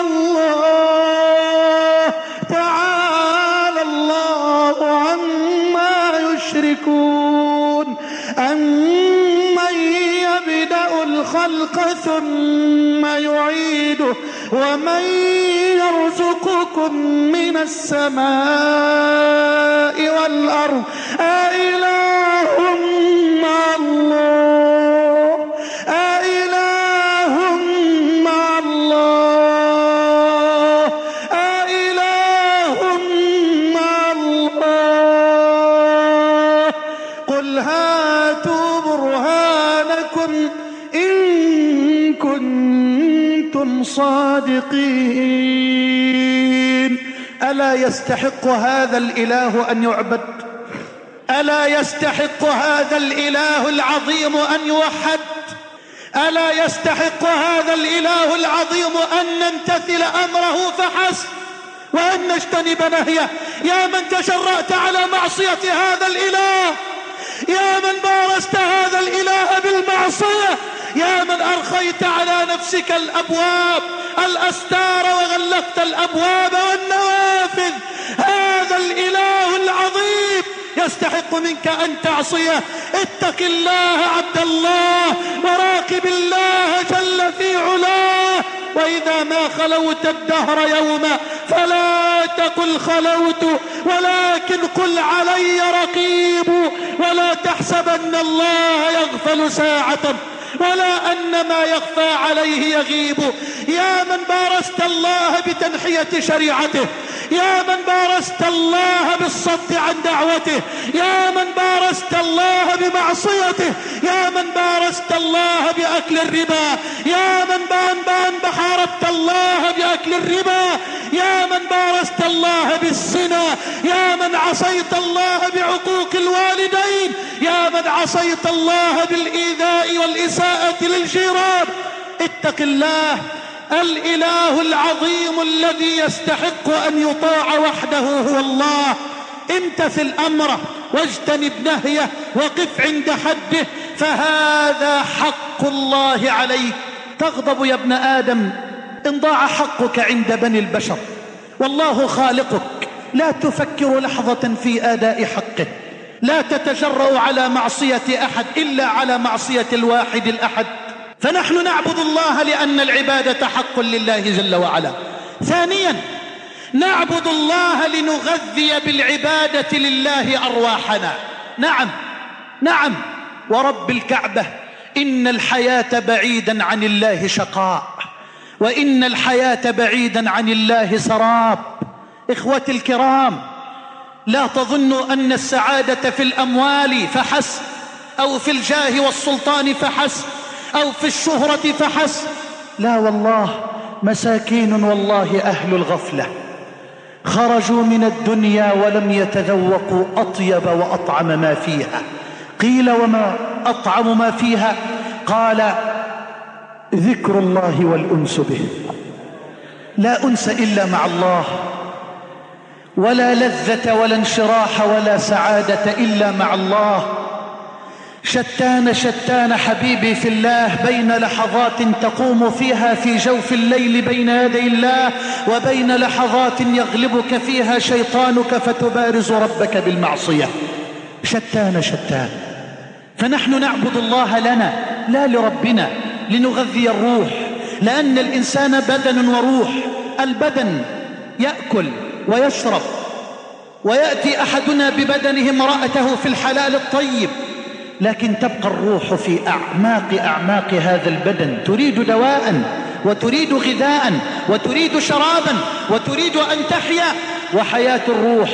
الله تعالى الله عما يشركون. أمن يبدأ الخلق ثم يعيده ومن يرزقكم من السماء والأرض أإله مع الله أإله مع الله أإله مع الله قل هاتوا برهانكم إن كنتم صادقين. ألا يستحق هذا الإله أن يعبد؟ ألا يستحق هذا الإله العظيم أن يوحد؟ ألا يستحق هذا الإله العظيم أن نمتثل أمره فحسب وأن نجتنب نهيه؟ يا من تجرأت على معصية هذا الإله، يا من بارزت هذا الإله بالمعصية، يا من أرخيت على نفسك الأبواب الأستار وغلقت الأبواب والنوافذ، هذا الإله العظيم يستحق منك أن تعصيه. اتق الله عبد الله وراقب الله جل في علاه. وإذا ما خلوت الدهر يوما فلا تقل خلوت ولكن قل علي رقيب، ولا تحسبن الله يغفل ساعة ولا أن ما يخفى عليه يغيب. يا من بارزت الله بتنحية شريعته، يا من بارزت الله بالصد عن دعوته، يا من بارزت الله بمعصيته، يا من بارزت الله بأكل الربا، يا من بان بان بحاربت الله بأكل الربا، يا من بارزت الله بالزنا، يا من عصيت الله بعقوق الوالدين، يا من عصيت الله بالإيذاء والإساءة للجيران. اتق الله، الإله العظيم الذي يستحق أن يطاع وحده هو الله. امتثل أمره واجتنب نهيه وقف عند حده، فهذا حق الله عليك. تغضب يا ابن آدم إن ضاع حقك عند بني البشر، والله خالقك، لا تفكر لحظة في آداء حقه، لا تتجرأ على معصية أحد إلا على معصية الواحد الأحد. فنحن نعبد الله لأن العبادة حق لله جل وعلا. ثانيا، نعبد الله لنغذي بالعبادة لله أرواحنا. نعم نعم ورب الكعبة، إن الحياة بعيدا عن الله شقاء، وإن الحياة بعيدا عن الله سراب. إخوتي الكرام، لا تظنوا أن السعادة في الأموال فحسب، أو في الجاه والسلطان فحسب، أو في الشهرة فحسب. لا والله، مساكين والله أهل الغفلة خرجوا من الدنيا ولم يتذوقوا أطيب وأطعم ما فيها. قيل وما أطعم ما فيها؟ قال ذكر الله والأنس به. لا أنس إلا مع الله، ولا لذة ولا انشراح ولا سعادة إلا مع الله. شتان شتان حبيبي في الله بين لحظات تقوم فيها في جوف الليل بين يدي الله، وبين لحظات يغلبك فيها شيطانك فتبارز ربك بالمعصية. شتان شتان. فنحن نعبد الله لنا لا لربنا، لنغذي الروح، لأن الإنسان بدن وروح. البدن يأكل ويشرب، ويأتي أحدنا ببدنه امرأته في الحلال الطيب، لكن تبقى الروح في أعماق أعماق هذا البدن، تريد دواء وتريد غذاء وتريد شرابا وتريد أن تحيا. وحياة الروح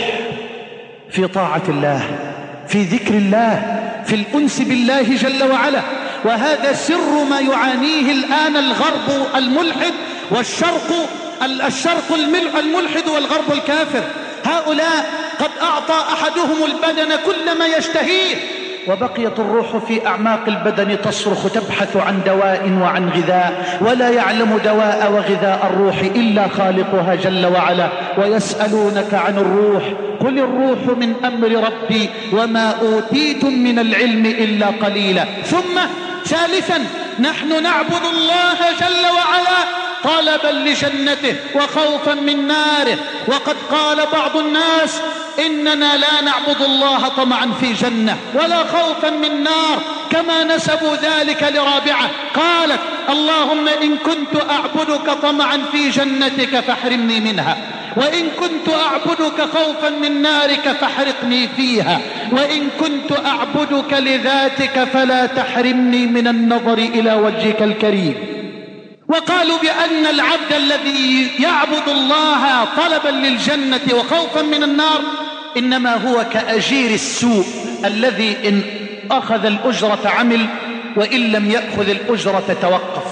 في طاعة الله، في ذكر الله، في الأنس بالله جل وعلا. وهذا سر ما يعانيه الآن الغرب الملحد والشرق الشرق الملحد والغرب الكافر. هؤلاء قد أعطى أحدهم البدن كل ما يشتهيه، وبقيت الروح في أعماق البدن تصرخ تبحث عن دواء وعن غذاء، ولا يعلم دواء وغذاء الروح إلا خالقها جل وعلا. ويسألونك عن الروح، قل الروح من أمر ربي وما أوتيتم من العلم إلا قليلا. ثم ثالثا، نحن نعبد الله جل وعلا طلبا لجنته وخوفا من ناره. وقد قال بعض الناس إننا لا نعبد الله طمعا في جنة ولا خوفا من نار، كما نسبوا ذلك لرابعة قالت اللهم إن كنت أعبدك طمعا في جنتك فاحرمني منها، وإن كنت أعبدك خوفا من نارك فاحرقني فيها، وإن كنت أعبدك لذاتك فلا تحرمني من النظر إلى وجهك الكريم. وقالوا بأن العبد الذي يعبد الله طلبا للجنة وخوفا من النار إنما هو كأجير السوء الذي إن أخذ الأجرة عمل، وإن لم يأخذ الأجرة توقف.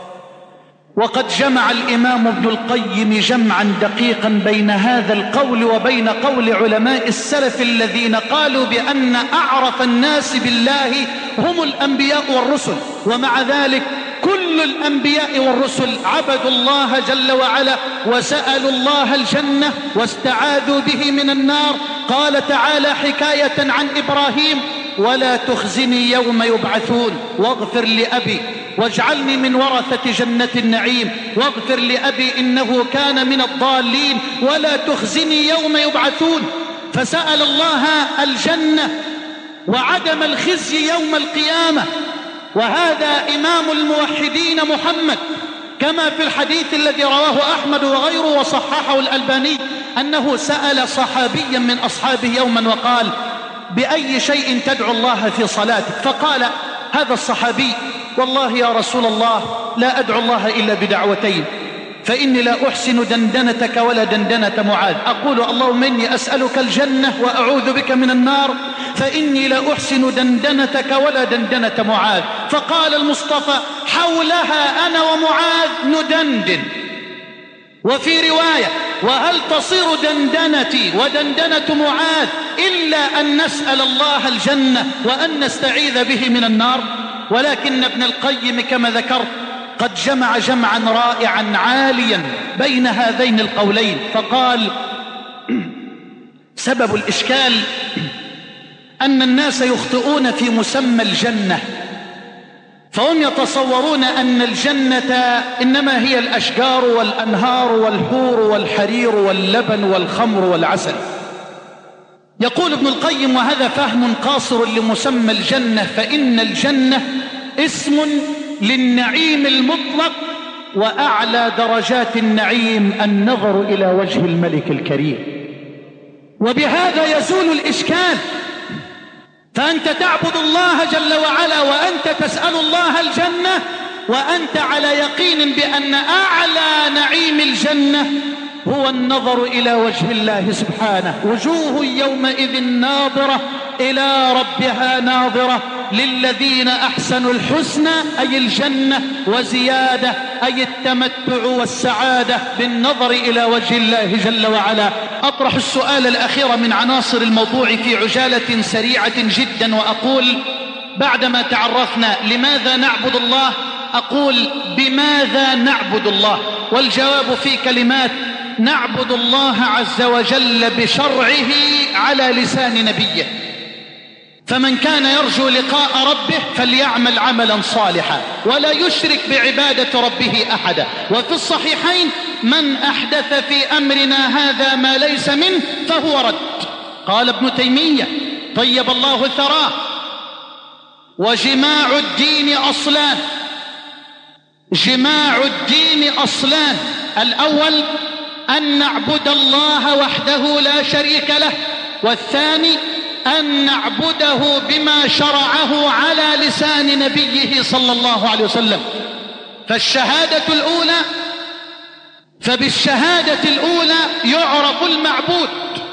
وقد جمع الإمام ابن القيم جمعا دقيقا بين هذا القول وبين قول علماء السلف الذين قالوا بأن أعرف الناس بالله هم الأنبياء والرسل، ومع ذلك كل الأنبياء والرسل عبدوا الله جل وعلا وسألوا الله الجنة واستعاذوا به من النار. قال تعالى حكاية عن إبراهيم ولا تخزني يوم يبعثون واغفر لأبي واجعلني من ورثة جنة النعيم، واغفر لأبي إنه كان من الضالين ولا تخزني يوم يبعثون. فسأل الله الجنة وعدم الخزي يوم القيامة. وهذا إمام الموحدين محمد، كما في الحديث الذي رواه أحمد وغيره وصححه الألباني أنه سأل صحابيا من أصحابه يوما وقال بأي شيء تدعو الله في صلاتك؟ فقال هذا الصحابي والله يا رسول الله لا أدعو الله إلا بدعوتين. فإني لا أحسن دندنتك ولا دندنة معاذ. أقول اللهم إني أسألك الجنة وأعوذ بك من النار، فإني لا أحسن دندنتك ولا دندنة معاذ. فقال المصطفى: حولها أنا ومعاذ ندندن. وفي رواية: وهل تصير دندنتي ودندنة معاذ إلا أن نسأل الله الجنة وأن نستعيذ به من النار؟ ولكن ابن القيم كما ذكرت قد جمع جمعا رائعا عاليا بين هذين القولين، فقال: سبب الإشكال أن الناس يخطئون في مسمى الجنة، فهم يتصورون أن الجنة إنما هي الأشجار والأنهار والحور والحرير واللبن والخمر والعسل. يقول ابن القيم: وهذا فهم قاصر لمسمى الجنة، فإن الجنة اسم للنعيم المطلق، وأعلى درجات النعيم النظر إلى وجه الملك الكريم. وبهذا يزول الإشكال، فأنت تعبد الله جل وعلا وأنت تسأل الله الجنة وأنت على يقين بأن أعلى نعيم الجنة هو النظر إلى وجه الله سبحانه. وجوه يومئذ ناظرة إلى ربها ناظرة، للذين أحسنوا الحسنى أي الجنة وزيادة، أي التمتع والسعادة بالنظر إلى وجه الله جل وعلا. أطرح السؤال الأخير من عناصر الموضوع في عجالة سريعة جدا، وأقول: بعدما تعرفنا لماذا نعبد الله، أقول: بماذا نعبد الله؟ والجواب في كلمات: نعبد الله عز وجل بشرعه على لسان نبيه. فمن كان يرجو لقاء ربه فليعمل عملا صالحا ولا يشرك بعبادة ربه أحدا. وفي الصحيحين: من أحدث في أمرنا هذا ما ليس منه فهو رد. قال ابن تيمية طيب الله ثراه: وجماع الدين أصلان. جماع الدين أصلان: الأول أن نعبد الله وحده لا شريك له، والثاني أن نعبده بما شرعه على لسان نبيه صلى الله عليه وسلم. فالشهادة الأولى فبالشهادة الأولى يعرف المعبود،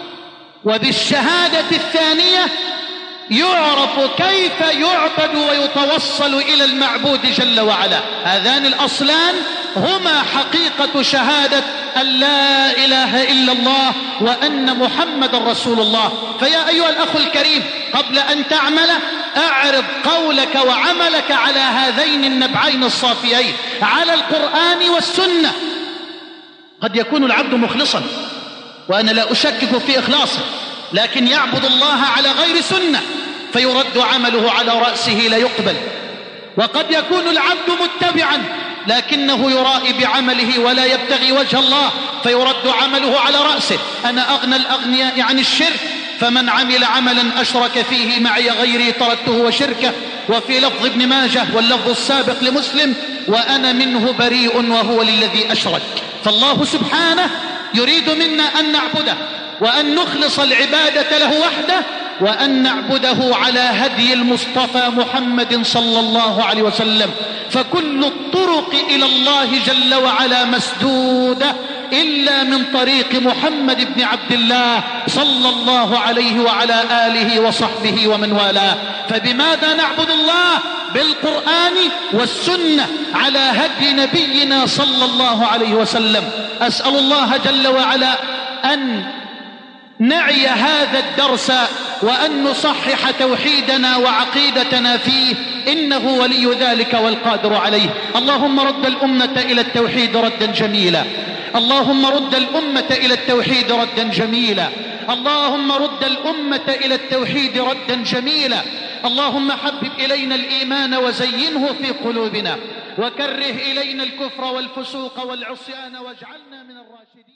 وبالشهادة الثانية يعرف كيف يعبد ويتوصل إلى المعبود جل وعلا. هذان الأصلان هما حقيقة شهادة أن لا إله إلا الله وأن محمد رسول الله. فيا أيها الأخ الكريم، قبل أن تعمل أعرض قولك وعملك على هذين النبعين الصافيين، على القرآن والسنة. قد يكون العبد مخلصا وأنا لا أشكك في إخلاصه، لكن يعبد الله على غير سنة فيرد عمله على رأسه لا يقبل. وقد يكون العبد متبعا لكنه يرائي بعمله ولا يبتغي وجه الله فيرد عمله على رأسه. أنا أغنى الأغنياء عن الشرك، فمن عمل عملا أشرك فيه معي غيري تركته وشركه. وفي لفظ ابن ماجه واللفظ السابق لمسلم: وأنا منه بريء وهو للذي أشرك. فالله سبحانه يريد منا أن نعبده وأن نخلص العبادة له وحده، وأن نعبده على هدي المصطفى محمد صلى الله عليه وسلم. فكل الطرق إلى الله جل وعلا مسدودة إلا من طريق محمد بن عبد الله صلى الله عليه وعلى آله وصحبه ومن والاه. فبماذا نعبد الله؟ بالقرآن والسنة على هدي نبينا صلى الله عليه وسلم. أسأل الله جل وعلا أن نعي هذا الدرس وأن نصحح توحيدنا وعقيدتنا فيه، إنه ولي ذلك والقادر عليه. اللهم رد الأمة إلى التوحيد ردا جميلا، اللهم رد الأمة إلى التوحيد ردا جميلا، اللهم رد الأمة إلى التوحيد ردا جميلا. اللهم حبب إلينا الإيمان وزينه في قلوبنا، وكره إلينا الكفر والفسوق والعصيان واجعلنا من الراشدين.